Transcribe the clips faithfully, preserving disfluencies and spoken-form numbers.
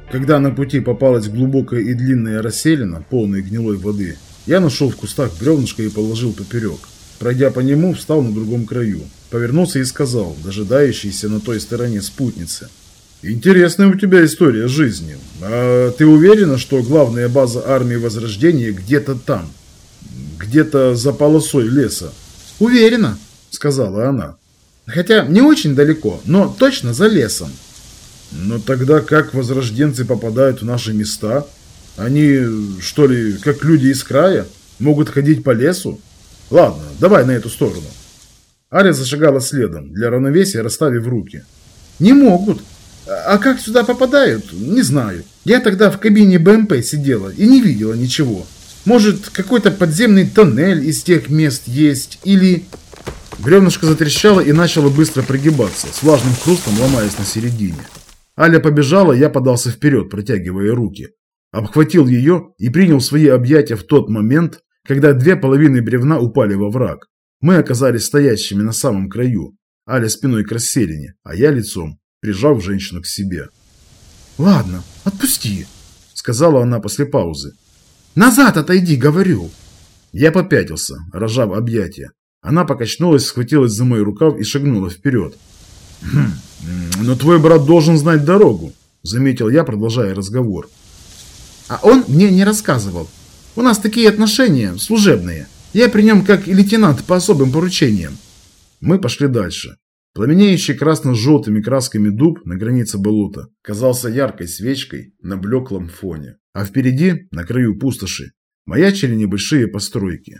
Когда на пути попалась глубокая и длинная расселина, полная гнилой воды, я нашел в кустах бревнышко и положил поперек. Пройдя по нему, встал на другом краю, повернулся и сказал, дожидающейся на той стороне спутнице: «Интересная у тебя история жизни. А ты уверена, что главная база армии Возрождения где-то там? Где-то за полосой леса?» «Уверена», — сказала она. «Хотя не очень далеко, но точно за лесом». «Но тогда как возрожденцы попадают в наши места? Они, что ли, как люди из края, могут ходить по лесу? Ладно, давай на эту сторону». Аля зашагала следом, для равновесия расставив руки. «Не могут. А как сюда попадают? Не знаю. Я тогда в кабине БМП сидела и не видела ничего. Может, какой-то подземный тоннель из тех мест есть, или...» Бревнышко затрещало и начало быстро прогибаться, с влажным хрустом ломаясь на середине. Аля побежала, я подался вперед, протягивая руки. Обхватил ее и принял свои объятия в тот момент, когда две половины бревна упали во враг. Мы оказались стоящими на самом краю. Аля спиной к расселине, а я лицом, прижав женщину к себе. «Ладно, отпусти», — сказала она после паузы. «Назад отойди, говорю». Я попятился, разжав объятия. Она покачнулась, схватилась за мой рукав и шагнула вперед. «Хм, но твой брат должен знать дорогу», — заметил я, продолжая разговор. «А он мне не рассказывал. У нас такие отношения, служебные. Я при нем как и лейтенант по особым поручениям». Мы пошли дальше. Пламенеющий красно-желтыми красками дуб на границе болота казался яркой свечкой на блеклом фоне. А впереди, на краю пустоши, маячили небольшие постройки.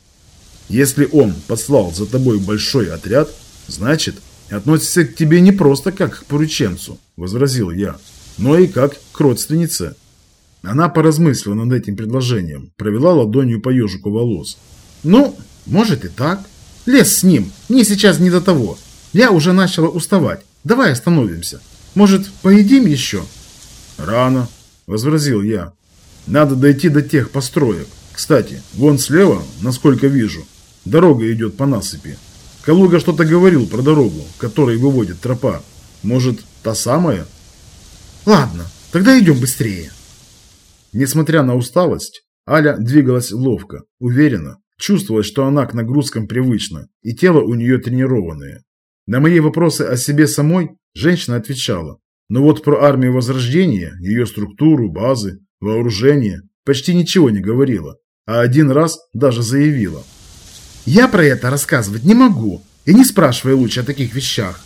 «Если он послал за тобой большой отряд, значит, относится к тебе не просто как к порученцу», — возразил я, — «но и как к родственнице». Она поразмыслила над этим предложением, провела ладонью по ежику волос. «Ну, может и так. Лес с ним, мне сейчас не до того. Я уже начала уставать. Давай остановимся. Может, поедим еще?» «Рано», — возразил я. «Надо дойти до тех построек. Кстати, вон слева, насколько вижу, дорога идет по насыпи. Калуга что-то говорил про дорогу, которой выводит тропа. Может, та самая?» «Ладно, тогда идем быстрее». Несмотря на усталость, Аля двигалась ловко, уверенно. Чувствовалось, что она к нагрузкам привычна, и тело у нее тренированное. На мои вопросы о себе самой женщина отвечала. Но вот про армию Возрождения, ее структуру, базы, вооружение почти ничего не говорила. А один раз даже заявила: «Я про это рассказывать не могу, и не спрашивай лучше о таких вещах».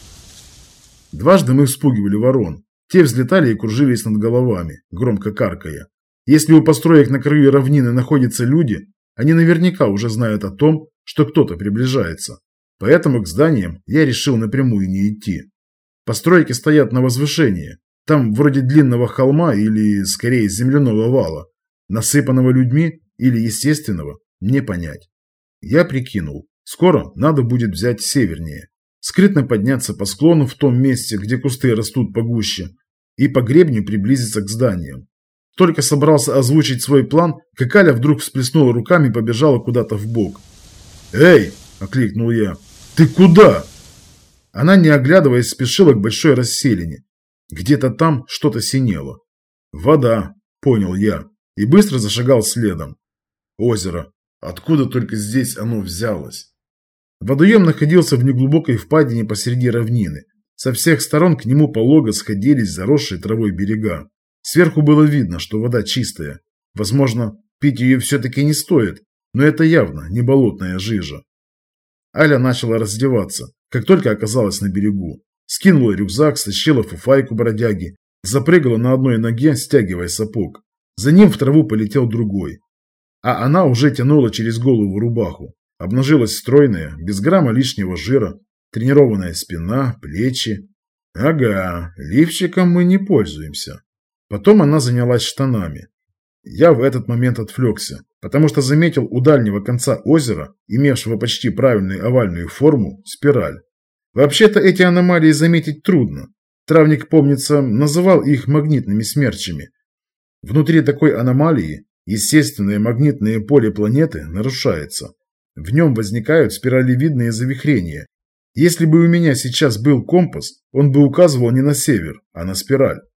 Дважды мы вспугивали ворон. Те взлетали и кружились над головами, громко каркая. Если у построек на краю равнины находятся люди, они наверняка уже знают о том, что кто-то приближается. Поэтому к зданиям я решил напрямую не идти. Постройки стоят на возвышении. Там вроде длинного холма или, скорее, земляного вала. Насыпанного людьми или естественного, не понять. Я прикинул, скоро надо будет взять севернее. Скрытно подняться по склону в том месте, где кусты растут погуще, и по гребню приблизиться к зданиям. Только собрался озвучить свой план, как Аля вдруг всплеснула руками и побежала куда-то вбок. «Эй!» – окликнул я. «Ты куда?» Она, не оглядываясь, спешила к большой расселине. Где-то там что-то синело. «Вода», – понял я, и быстро зашагал следом. Озеро. Откуда только здесь оно взялось? Водоем находился в неглубокой впадине посреди равнины. Со всех сторон к нему полого сходились заросшие травой берега. Сверху было видно, что вода чистая. Возможно, пить ее все-таки не стоит, но это явно не болотная жижа. Аля начала раздеваться, как только оказалась на берегу. Скинула рюкзак, стащила фуфайку бродяги, запрыгала на одной ноге, стягивая сапог. За ним в траву полетел другой. А она уже тянула через голову рубаху. Обнажилась стройная, без грамма лишнего жира, тренированная спина, плечи. Ага, лифчиком мы не пользуемся. Потом она занялась штанами. Я в этот момент отвлекся, потому что заметил у дальнего конца озера, имевшего почти правильную овальную форму, спираль. Вообще-то эти аномалии заметить трудно. Травник, помнится, называл их магнитными смерчами. Внутри такой аномалии естественное магнитное поле планеты нарушается. В нем возникают спиралевидные завихрения. Если бы у меня сейчас был компас, он бы указывал не на север, а на спираль.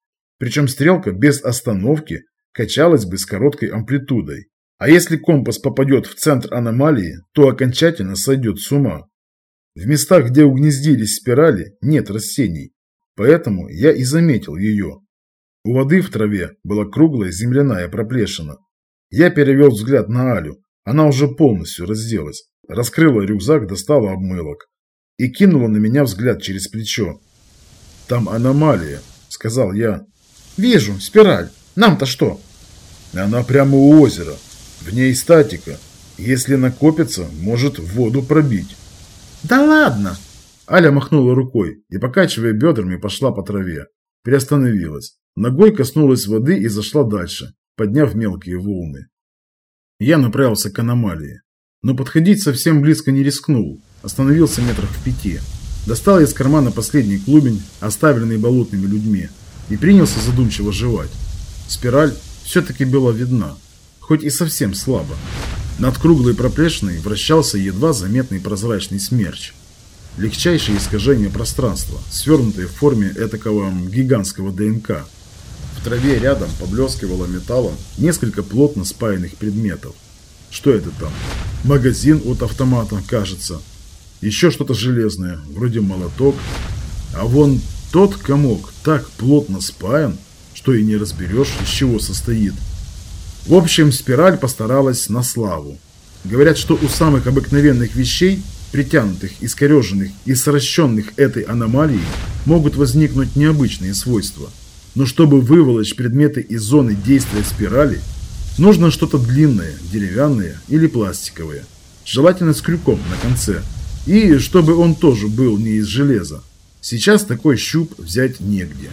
Причем стрелка без остановки качалась бы с короткой амплитудой. А если компас попадет в центр аномалии, то окончательно сойдет с ума. В местах, где угнездились спирали, нет растений, поэтому я и заметил ее. У воды в траве была круглая земляная проплешина. Я перевел взгляд на Алю. Она уже полностью разделась, раскрыла рюкзак, достала обмылок и кинула на меня взгляд через плечо. «Там аномалия», — сказал я. «Вижу, спираль. Нам-то что?» «Она прямо у озера. В ней статика. Если накопится, может воду пробить». «Да ладно!» Аля махнула рукой и, покачивая бедрами, пошла по траве. Приостановилась. Ногой коснулась воды и зашла дальше, подняв мелкие волны. Я направился к аномалии, но подходить совсем близко не рискнул. Остановился метрах в пяти. Достал из кармана последний клубень, оставленный болотными людьми, и принялся задумчиво жевать. Спираль все-таки была видна, хоть и совсем слабо. Над круглой проплешиной вращался едва заметный прозрачный смерч. Легчайшее искажение пространства, свернутое в форме этакого гигантского ДНК. В траве рядом поблескивало металлом несколько плотно спаянных предметов. Что это там? Магазин от автомата, кажется. Еще что-то железное, вроде молоток. А вон тот комок так плотно спаян, что и не разберешь, из чего состоит. В общем, спираль постаралась на славу. Говорят, что у самых обыкновенных вещей, притянутых, искореженных и сращенных этой аномалией, могут возникнуть необычные свойства. Но чтобы выволочь предметы из зоны действия спирали, нужно что-то длинное, деревянное или пластиковое, желательно с крюком на конце, и чтобы он тоже был не из железа. Сейчас такой щуп взять негде.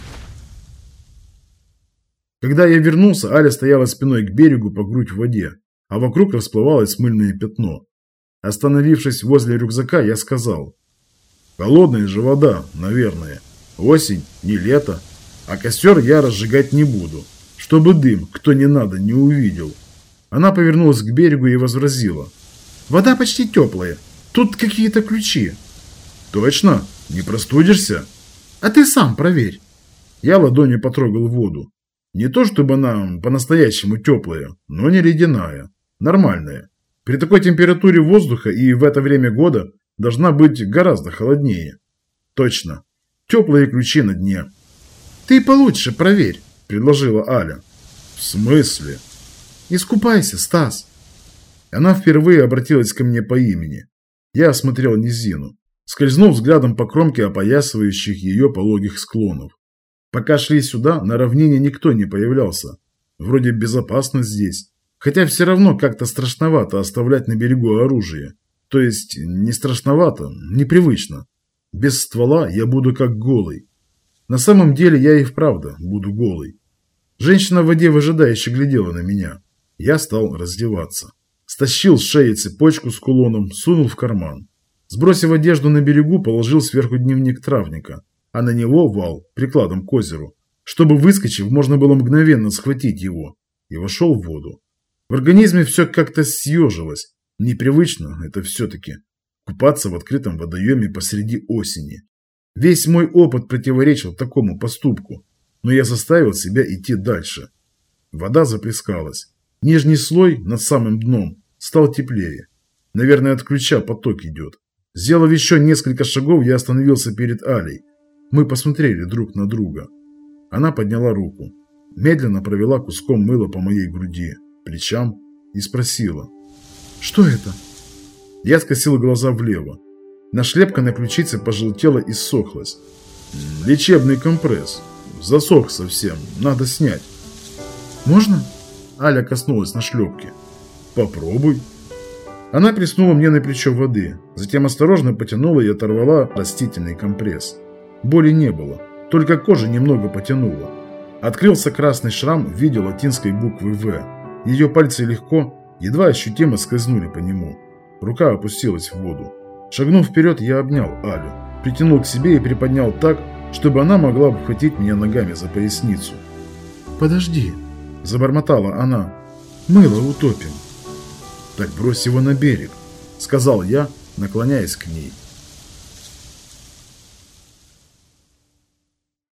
Когда я вернулся, Аля стояла спиной к берегу по грудь в воде, а вокруг расплывалось мыльное пятно. Остановившись возле рюкзака, я сказал: «Холодная же вода, наверное. Осень, не лето. А костер я разжигать не буду, чтобы дым, кто не надо, не увидел». Она повернулась к берегу и возразила: «Вода почти теплая. Тут какие-то ключи». «Точно? Не простудишься?» «А ты сам проверь». Я ладонью потрогал воду. Не то чтобы она по-настоящему теплая, но не ледяная. Нормальная. При такой температуре воздуха и в это время года должна быть гораздо холоднее. Точно. Теплые ключи на дне. «Ты получше проверь», – предложила Аля. «В смысле?» «Искупайся, Стас». Она впервые обратилась ко мне по имени. Я осмотрел низину, скользнув взглядом по кромке опоясывающих ее пологих склонов. Пока шли сюда, на равнине никто не появлялся. Вроде безопасно здесь. Хотя все равно как-то страшновато оставлять на берегу оружие. То есть не страшновато, непривычно. Без ствола я буду как голый. На самом деле я и вправду буду голый. Женщина в воде выжидающе глядела на меня. Я стал раздеваться. Стащил с шеи цепочку с кулоном, сунул в карман. Сбросив одежду на берегу, положил сверху дневник травника, а на него вал прикладом к озеру, чтобы, выскочив, можно было мгновенно схватить его, и вошел в воду. В организме все как-то съежилось. Непривычно это все-таки купаться в открытом водоеме посреди осени. Весь мой опыт противоречил такому поступку, но я заставил себя идти дальше. Вода заплескалась. Нижний слой над самым дном стал теплее. Наверное, от ключа поток идет. Сделав еще несколько шагов, я остановился перед Алей. Мы посмотрели друг на друга. Она подняла руку, медленно провела куском мыла по моей груди, плечам и спросила: «Что это?» Я скосил глаза влево. Нашлепка на ключице пожелтела и ссохлась. «Лечебный компресс. Засох совсем. Надо снять». «Можно?» Аля коснулась нашлепки. «Попробуй». Она плеснула мне на плечо воды, затем осторожно потянула и оторвала растительный компресс. Боли не было, только кожа немного потянула. Открылся красный шрам в виде латинской буквы «В». Ее пальцы легко, едва ощутимо скользнули по нему. Рука опустилась в воду. Шагнув вперед, я обнял Алю, притянул к себе и приподнял так, чтобы она могла обхватить меня ногами за поясницу. «Подожди», – забормотала она, – «мыло утопим». «Так брось его на берег», – сказал я, наклоняясь к ней.